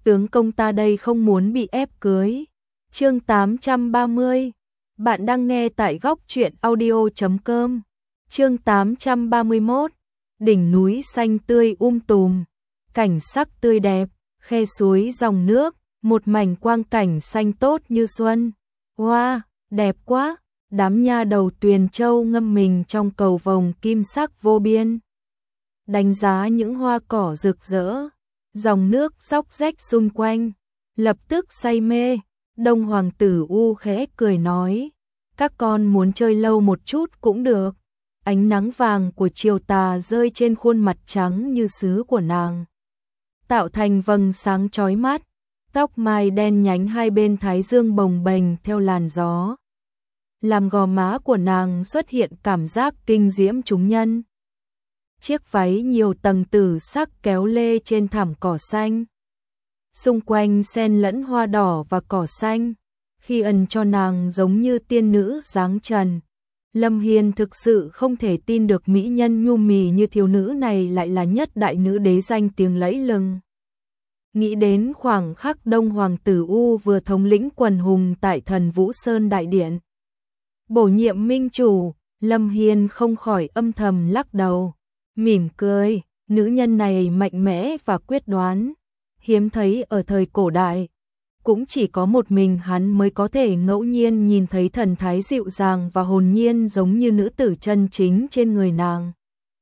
tướng công ta đây không muốn bị ép cưới. Chương 830. Bạn đang nghe tại góc truyện audio.com. Chương 831. Đỉnh núi xanh tươi tùm, cảnh sắc tươi đẹp, khe suối dòng nước, một mảnh quang cảnh xanh tốt như xuân. Wow, đẹp quá! Đám nha đầu Tuyền Châu ngâm mình trong cầu vồng kim sắc vô biên. Đánh giá những hoa cỏ rực rỡ, dòng nước róc rách xung quanh, lập tức say mê. Đông Hoàng tử khẽ cười nói, các con muốn chơi lâu một chút cũng được. Ánh nắng vàng của chiều tà rơi trên khuôn mặt trắng như sứ của nàng, tạo thành vầng sáng chói mắt. Tóc mai đen nhánh hai bên thái dương bồng bềnh theo làn gió, làm gò má của nàng xuất hiện cảm giác kinh diễm trúng nhân. Chiếc váy nhiều tầng tử sắc kéo lê trên thảm cỏ xanh, xung quanh xen lẫn hoa đỏ và cỏ xanh, khi ẩn cho nàng giống như tiên nữ dáng trần. Lâm Hiên thực sự không thể tin được mỹ nhân nhu mì như thiếu nữ này lại là nhất đại nữ đế danh tiếng lẫy lừng. Nghĩ đến khoảng khắc Đông Hoàng tử vừa thống lĩnh quần hùng tại Thần Vũ Sơn đại điện, bổ nhiệm minh chủ, Lâm Hiên không khỏi âm thầm lắc đầu, mỉm cười. Nữ nhân này mạnh mẽ và quyết đoán, hiếm thấy ở thời cổ đại. Cũng chỉ có một mình hắn mới có thể ngẫu nhiên nhìn thấy thần thái dịu dàng và hồn nhiên giống như nữ tử chân chính trên người nàng.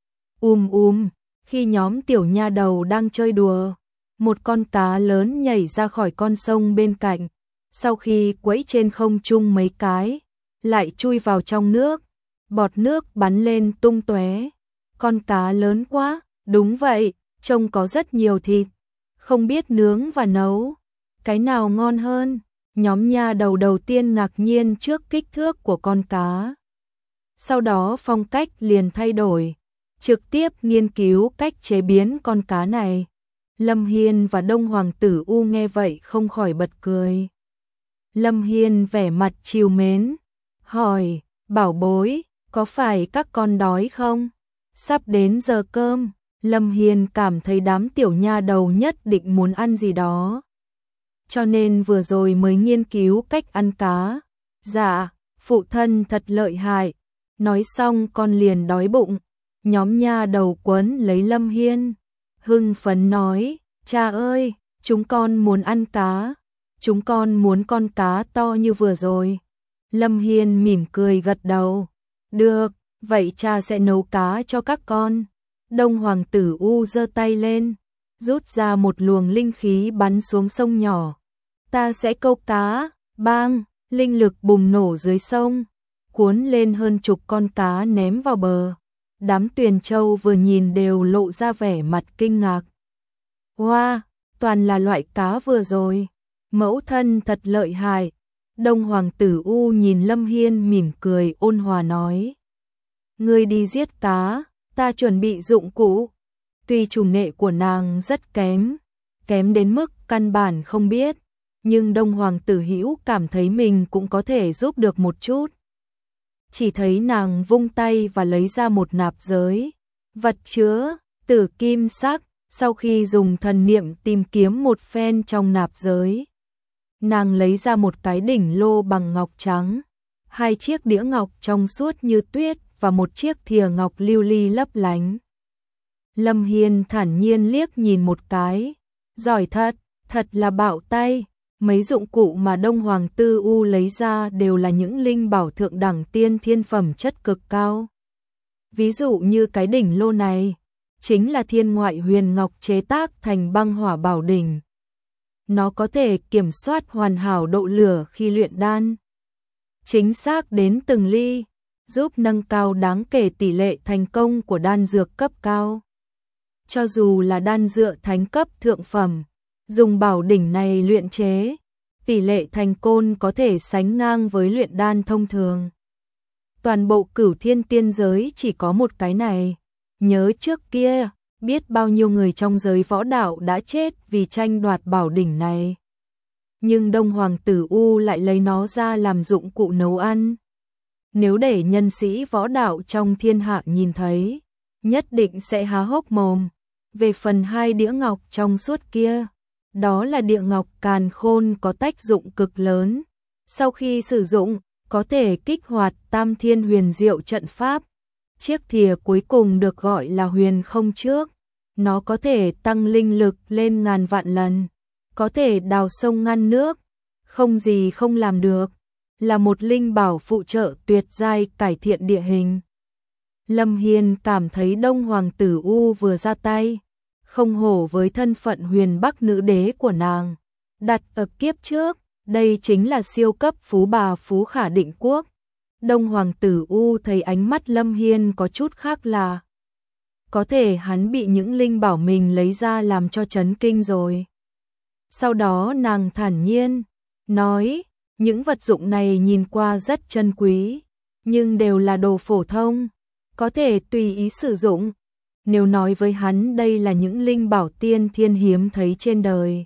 Khi nhóm tiểu nha đầu đang chơi đùa, một con cá lớn nhảy ra khỏi con sông bên cạnh, sau khi quẫy trên không trung mấy cái, lại chui vào trong nước, bọt nước bắn lên tung tóe. Con cá lớn quá, đúng vậy, trông có rất nhiều thịt, không biết nướng và nấu cái nào ngon hơn. Nhóm nha đầu đầu tiên ngạc nhiên trước kích thước của con cá, sau đó phong cách liền thay đổi, trực tiếp nghiên cứu cách chế biến con cá này. Lâm Hiên và Đông Hoàng tử nghe vậy không khỏi bật cười. Lâm Hiên vẻ mặt trìu mến, hỏi, bảo bối, có phải các con đói không? Sắp đến giờ cơm, Lâm Hiên cảm thấy đám tiểu nha đầu nhất định muốn ăn gì đó, cho nên vừa rồi mới nghiên cứu cách ăn cá. Dạ, phụ thân thật lợi hại. Nói xong con liền đói bụng. Nhóm nha đầu quấn lấy Lâm Hiên, hưng phấn nói, cha ơi, chúng con muốn ăn cá, chúng con muốn con cá to như vừa rồi. Lâm Hiên mỉm cười gật đầu, được, vậy cha sẽ nấu cá cho các con. Đông Hoàng tử giơ tay lên, rút ra một luồng linh khí bắn xuống sông nhỏ. Ta sẽ câu cá. Bang, linh lực bùng nổ dưới sông, cuốn lên hơn chục con cá ném vào bờ. Đám Tuyền Châu vừa nhìn đều lộ ra vẻ mặt kinh ngạc. Wow, toàn là loại cá vừa rồi, mẫu thân thật lợi hại. Đông Hoàng tử nhìn Lâm Hiên mỉm cười ôn hòa nói, ngươi đi giết cá, ta chuẩn bị dụng cụ. Tuy chủ nghệ của nàng rất kém đến mức căn bản không biết, nhưng Đông Hoàng tử Hữu cảm thấy mình cũng có thể giúp được một chút. Chỉ thấy nàng vung tay và lấy ra một nạp giới, vật chứa tử kim sắc. Sau khi dùng thần niệm tìm kiếm một phen trong nạp giới, nàng lấy ra một cái đỉnh lô bằng ngọc trắng, hai chiếc đĩa ngọc trong suốt như tuyết và một chiếc thìa ngọc lưu ly lấp lánh. Lâm Hiên thản nhiên liếc nhìn một cái, giỏi thật là bạo tay. Mấy dụng cụ mà Đông Hoàng tử lấy ra đều là những linh bảo thượng đẳng tiên thiên phẩm chất cực cao. Ví dụ như cái đỉnh lô này, chính là thiên ngoại huyền ngọc chế tác thành băng hỏa bảo đỉnh. Nó có thể kiểm soát hoàn hảo độ lửa khi luyện đan, chính xác đến từng ly, giúp nâng cao đáng kể tỷ lệ thành công của đan dược cấp cao. Cho dù là đan dược thánh cấp thượng phẩm, dùng bảo đỉnh này luyện chế, tỷ lệ thành công có thể sánh ngang với luyện đan thông thường. Toàn bộ Cửu Thiên tiên giới chỉ có một cái này. Nhớ trước kia, biết bao nhiêu người trong giới võ đạo đã chết vì tranh đoạt bảo đỉnh này. Nhưng Đông Hoàng tử lại lấy nó ra làm dụng cụ nấu ăn. Nếu để nhân sĩ võ đạo trong thiên hạ nhìn thấy, nhất định sẽ há hốc mồm. Về phần hai đĩa ngọc trong suốt kia, Đó là địa ngọc càn khôn có tác dụng cực lớn. Sau khi sử dụng, có thể kích hoạt Tam Thiên Huyền Diệu trận pháp. Chiếc thìa cuối cùng được gọi là huyền không trước. Nó có thể tăng linh lực lên ngàn vạn lần. Có thể đào sông ngăn nước. Không gì không làm được. Là một linh bảo phụ trợ tuyệt giai cải thiện địa hình. Lâm Hiên cảm thấy Đông Hoàng tử U vừa ra tay. Không hổ với thân phận huyền Bắc nữ đế của nàng. Đặt ở kiếp trước, đây chính là siêu cấp phú bà phú khả định quốc. Đông Hoàng tử U thấy ánh mắt Lâm Hiên có chút khác lạ. Có thể hắn bị những linh bảo mình lấy ra làm cho chấn kinh rồi. Sau đó nàng thản nhiên, nói, những vật dụng này nhìn qua rất chân quý, nhưng đều là đồ phổ thông, có thể tùy ý sử dụng. Nếu nói với hắn đây là những linh bảo tiên thiên hiếm thấy trên đời,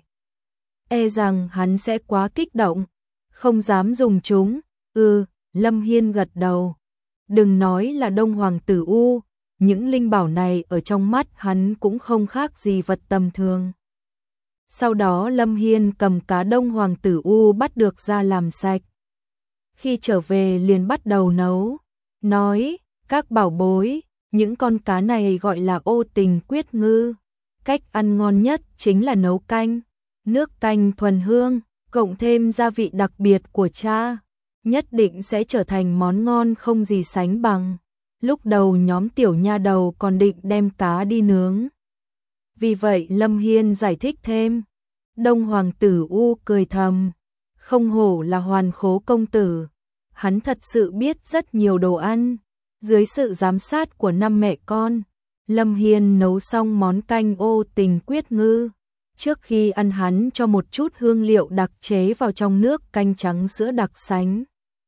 e rằng hắn sẽ quá kích động, không dám dùng chúng. Lâm Hiên gật đầu. Đừng nói là Đông Hoàng tử U, những linh bảo này ở trong mắt hắn cũng không khác gì vật tầm thường. Sau đó Lâm Hiên cầm cá Đông Hoàng tử U bắt được ra làm sạch. Khi trở về liền bắt đầu nấu. Nói, các bảo bối, những con cá này gọi là Ô Tình Quyết Ngư. Cách ăn ngon nhất chính là nấu canh. Nước canh thuần hương, cộng thêm gia vị đặc biệt của cha, nhất định sẽ trở thành món ngon không gì sánh bằng. Lúc đầu nhóm tiểu nha đầu còn định đem cá đi nướng. Vì vậy Lâm Hiên giải thích thêm. Đông Hoàng tử U cười thầm. Không hổ là Hoàn Khố công tử. Hắn thật sự biết rất nhiều đồ ăn. Dưới sự giám sát của năm mẹ con, Lâm Hiên nấu xong món canh Ô Tình Quyết Ngư. Trước khi ăn hắn cho một chút hương liệu đặc chế vào trong nước canh trắng sữa đặc sánh.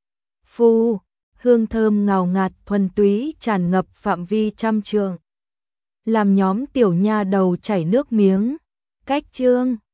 Hương thơm ngào ngạt thuần túy tràn ngập phạm vi trăm trượng. Làm nhóm tiểu nha đầu chảy nước miếng. Cách chương